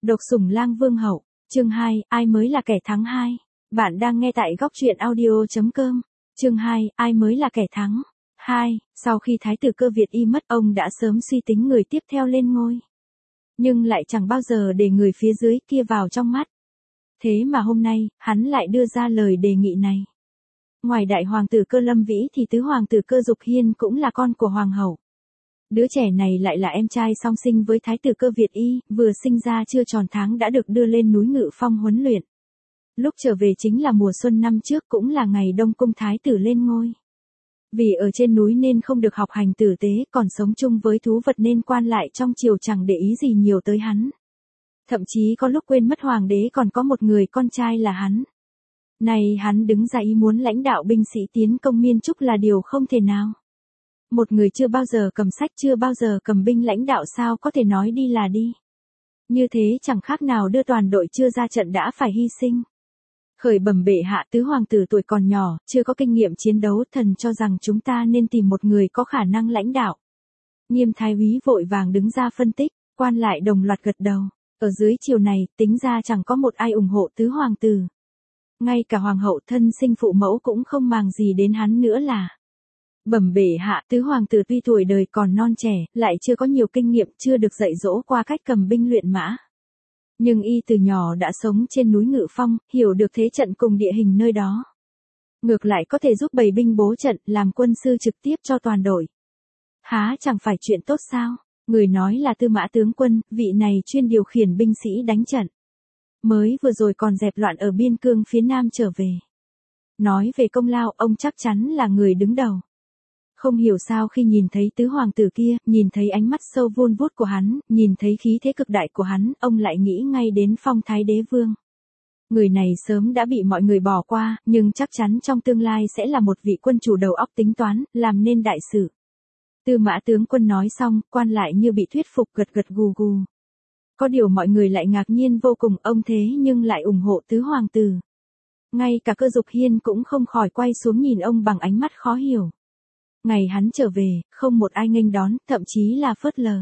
Độc Sủng Lang Vương Hậu, chương 2, ai mới là kẻ thắng 2. Bạn đang nghe tại góc truyện audio.com. Chương 2, ai mới là kẻ thắng 2. Sau khi Thái tử Cơ Việt Y mất, ông đã sớm suy tính người tiếp theo lên ngôi. Nhưng lại chẳng bao giờ để người phía dưới kia vào trong mắt. Thế mà hôm nay, hắn lại đưa ra lời đề nghị này. Ngoài đại hoàng tử Cơ Lâm Vĩ thì tứ hoàng tử Cơ Dục Hiên cũng là con của hoàng hậu. Đứa trẻ này lại là em trai song sinh với Thái tử Cơ Việt Y, vừa sinh ra chưa tròn tháng đã được đưa lên núi Ngự Phong huấn luyện. Lúc trở về chính là mùa xuân năm trước, cũng là ngày Đông Cung Thái tử lên ngôi. Vì ở trên núi nên không được học hành tử tế, còn sống chung với thú vật nên quan lại trong triều chẳng để ý gì nhiều tới hắn. Thậm chí có lúc quên mất hoàng đế còn có một người con trai là hắn. Này hắn đứng ra ý muốn lãnh đạo binh sĩ tiến công Miên Trúc là điều không thể nào. Một người chưa bao giờ cầm sách, chưa bao giờ cầm binh lãnh đạo sao có thể nói đi là đi. Như thế chẳng khác nào đưa toàn đội chưa ra trận đã phải hy sinh. Khởi bẩm bệ hạ, tứ hoàng tử tuổi còn nhỏ, chưa có kinh nghiệm chiến đấu, thần cho rằng chúng ta nên tìm một người có khả năng lãnh đạo. Nghiêm thái úy vội vàng đứng ra phân tích, quan lại đồng loạt gật đầu. Ở dưới triều này, tính ra chẳng có một ai ủng hộ tứ hoàng tử. Ngay cả hoàng hậu thân sinh phụ mẫu cũng không màng gì đến hắn nữa là. Bẩm bệ hạ, tứ hoàng tử tuy tuổi đời còn non trẻ, lại chưa có nhiều kinh nghiệm, chưa được dạy dỗ qua cách cầm binh luyện mã. Nhưng y từ nhỏ đã sống trên núi Ngự Phong, hiểu được thế trận cùng địa hình nơi đó. Ngược lại có thể giúp bày binh bố trận, làm quân sư trực tiếp cho toàn đội. Há chẳng phải chuyện tốt sao? Người nói là Tư Mã tướng quân, vị này chuyên điều khiển binh sĩ đánh trận. Mới vừa rồi còn dẹp loạn ở biên cương phía nam trở về. Nói về công lao, ông chắc chắn là người đứng đầu. Không hiểu sao khi nhìn thấy tứ hoàng tử kia, nhìn thấy ánh mắt sâu vun vút của hắn, nhìn thấy khí thế cực đại của hắn, ông lại nghĩ ngay đến Phong Thái Đế Vương. Người này sớm đã bị mọi người bỏ qua, nhưng chắc chắn trong tương lai sẽ là một vị quân chủ đầu óc tính toán, làm nên đại sự. Tư Mã tướng quân nói xong, quan lại như bị thuyết phục gật gật gù gù. Có điều mọi người lại ngạc nhiên vô cùng, ông thế nhưng lại ủng hộ tứ hoàng tử. Ngay cả Cơ Dục Hiên cũng không khỏi quay xuống nhìn ông bằng ánh mắt khó hiểu. Ngày hắn trở về, không một ai nghênh đón, thậm chí là phớt lờ.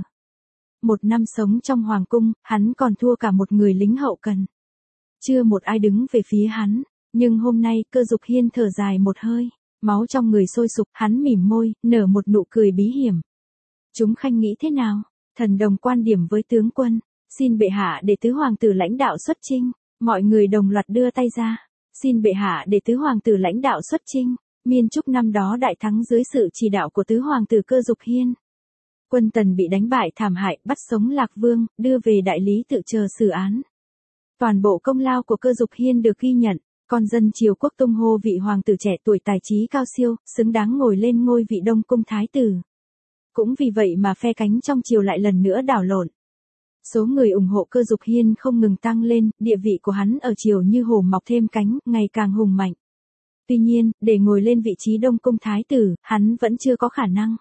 Một năm sống trong hoàng cung, hắn còn thua cả một người lính hậu cần. Chưa một ai đứng về phía hắn, nhưng hôm nay Cơ Dục Hiên thở dài một hơi, máu trong người sôi sục, hắn mỉm môi, nở một nụ cười bí hiểm. Chúng khanh nghĩ thế nào? Thần đồng quan điểm với tướng quân, xin bệ hạ để tứ hoàng tử lãnh đạo xuất chinh. Mọi người đồng loạt đưa tay ra, xin bệ hạ để tứ hoàng tử lãnh đạo xuất chinh. Miên Trúc năm đó đại thắng dưới sự chỉ đạo của tứ hoàng tử Cơ Dục Hiên. Quân Tần bị đánh bại thảm hại, bắt sống Lạc Vương, đưa về đại lý tự chờ xử án. Toàn bộ công lao của Cơ Dục Hiên được ghi nhận, con dân triều quốc tung hô vị hoàng tử trẻ tuổi tài trí cao siêu, xứng đáng ngồi lên ngôi vị Đông Cung Thái tử. Cũng vì vậy mà phe cánh trong triều lại lần nữa đảo lộn. Số người ủng hộ Cơ Dục Hiên không ngừng tăng lên, địa vị của hắn ở triều như hổ mọc thêm cánh, ngày càng hùng mạnh. Tuy nhiên, để ngồi lên vị trí Đông Cung Thái tử, hắn vẫn chưa có khả năng.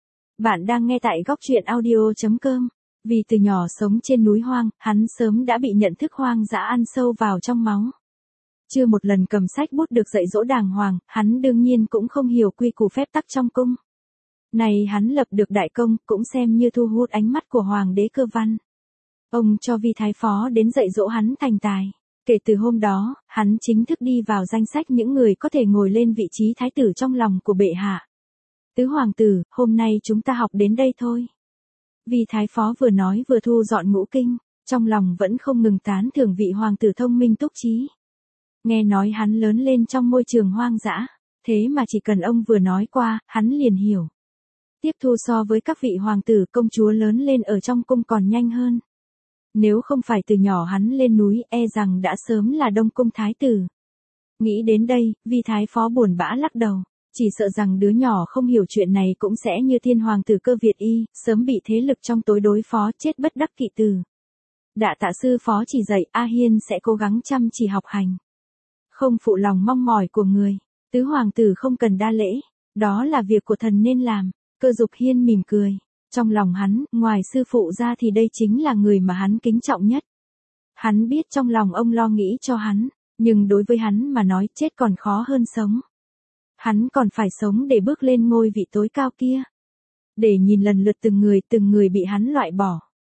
Bạn đang nghe tại góc truyện audio.com. Vì từ nhỏ sống trên núi hoang, hắn sớm đã bị nhận thức hoang dã ăn sâu vào trong máu. Chưa một lần cầm sách bút được dạy dỗ đàng hoàng, hắn đương nhiên cũng không hiểu quy củ phép tắc trong cung. Này hắn lập được đại công, cũng xem như thu hút ánh mắt của hoàng đế Cơ Văn. Ông cho vi thái phó đến dạy dỗ hắn thành tài. Kể từ hôm đó, hắn chính thức đi vào danh sách những người có thể ngồi lên vị trí thái tử trong lòng của bệ hạ. Tứ hoàng tử, hôm nay chúng ta học đến đây thôi. Vi thái phó vừa nói vừa thu dọn ngũ kinh, trong lòng vẫn không ngừng tán thưởng vị hoàng tử thông minh túc trí. Nghe nói hắn lớn lên trong môi trường hoang dã, thế mà chỉ cần ông vừa nói qua, hắn liền hiểu. Tiếp thu so với các vị hoàng tử công chúa lớn lên ở trong cung còn nhanh hơn. Nếu không phải từ nhỏ hắn lên núi, e rằng đã sớm là Đông Cung Thái tử. Nghĩ đến đây, vi thái phó buồn bã lắc đầu, chỉ sợ rằng đứa nhỏ không hiểu chuyện này cũng sẽ như thiên hoàng tử Cơ Việt Y, sớm bị thế lực trong tối đối phó, chết bất đắc kỳ tử. Đạ tạ sư phó chỉ dạy, A Hiên sẽ cố gắng chăm chỉ học hành. Không phụ lòng mong mỏi của người, tứ hoàng tử không cần đa lễ, đó là việc của thần nên làm. Cơ Dục Hiên mỉm cười. Trong lòng hắn, ngoài sư phụ ra thì đây chính là người mà hắn kính trọng nhất. Hắn biết trong lòng ông lo nghĩ cho hắn, nhưng đối với hắn mà nói chết còn khó hơn sống. Hắn còn phải sống để bước lên ngôi vị tối cao kia. Để nhìn lần lượt từng người bị hắn loại bỏ.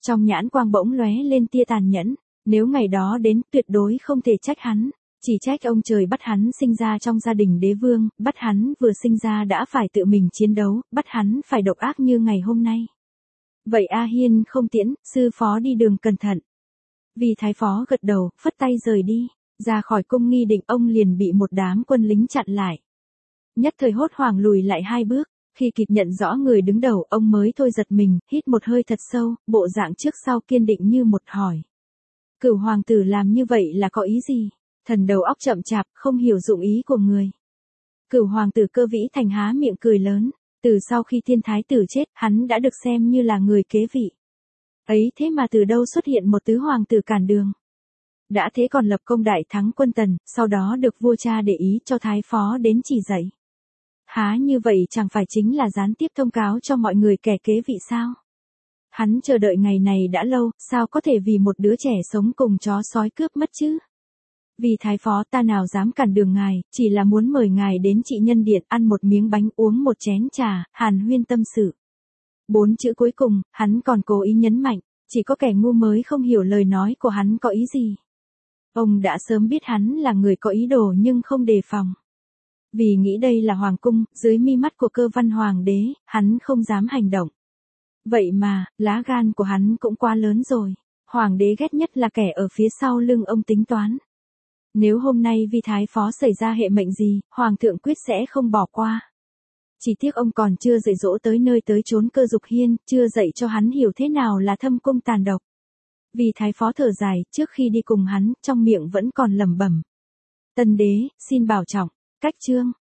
Trong nhãn quang bỗng lóe lên tia tàn nhẫn, nếu ngày đó đến tuyệt đối không thể trách hắn, chỉ trách ông trời bắt hắn sinh ra trong gia đình đế vương, bắt hắn vừa sinh ra đã phải tự mình chiến đấu, bắt hắn phải độc ác như ngày hôm nay. Vậy A Hiên không tiễn, sư phó đi đường cẩn thận. Vì thái phó gật đầu, phất tay rời đi, ra khỏi cung nghi định ông liền bị một đám quân lính chặn lại. Nhất thời hốt hoảng lùi lại 2 bước, khi kịp nhận rõ người đứng đầu ông mới thôi giật mình, hít một hơi thật sâu, bộ dạng trước sau kiên định như một hỏi. Cửu hoàng tử làm như vậy là có ý gì? Thần đầu óc chậm chạp, không hiểu dụng ý của người. Cửu hoàng tử Cơ Vĩ Thành há miệng cười lớn, từ sau khi thiên thái tử chết, hắn đã được xem như là người kế vị. Ấy thế mà từ đâu xuất hiện một tứ hoàng tử cản đường. Đã thế còn lập công đại thắng quân Tần, sau đó được vua cha để ý cho thái phó đến chỉ dạy. Há như vậy chẳng phải chính là gián tiếp thông cáo cho mọi người kẻ kế vị sao? Hắn chờ đợi ngày này đã lâu, sao có thể vì một đứa trẻ sống cùng chó sói cướp mất chứ? Vì thái phó ta nào dám cản đường ngài, chỉ là muốn mời ngài đến trị nhân điện ăn một miếng bánh uống một chén trà, hàn huyên tâm sự. 4 chữ cuối cùng, hắn còn cố ý nhấn mạnh, chỉ có kẻ ngu mới không hiểu lời nói của hắn có ý gì. Ông đã sớm biết hắn là người có ý đồ nhưng không đề phòng. Vì nghĩ đây là hoàng cung, dưới mi mắt của Cơ Văn hoàng đế, hắn không dám hành động. Vậy mà, lá gan của hắn cũng quá lớn rồi. Hoàng đế ghét nhất là kẻ ở phía sau lưng ông tính toán. Nếu hôm nay vì thái phó xảy ra hệ mệnh gì, hoàng thượng quyết sẽ không bỏ qua. Chỉ tiếc ông còn chưa dạy dỗ tới nơi tới chốn Cơ Dục Hiên, chưa dạy cho hắn hiểu thế nào là thâm cung tàn độc. Vì thái phó thở dài, trước khi đi cùng hắn, trong miệng vẫn còn lẩm bẩm. Tân đế, xin bảo trọng, cách chương.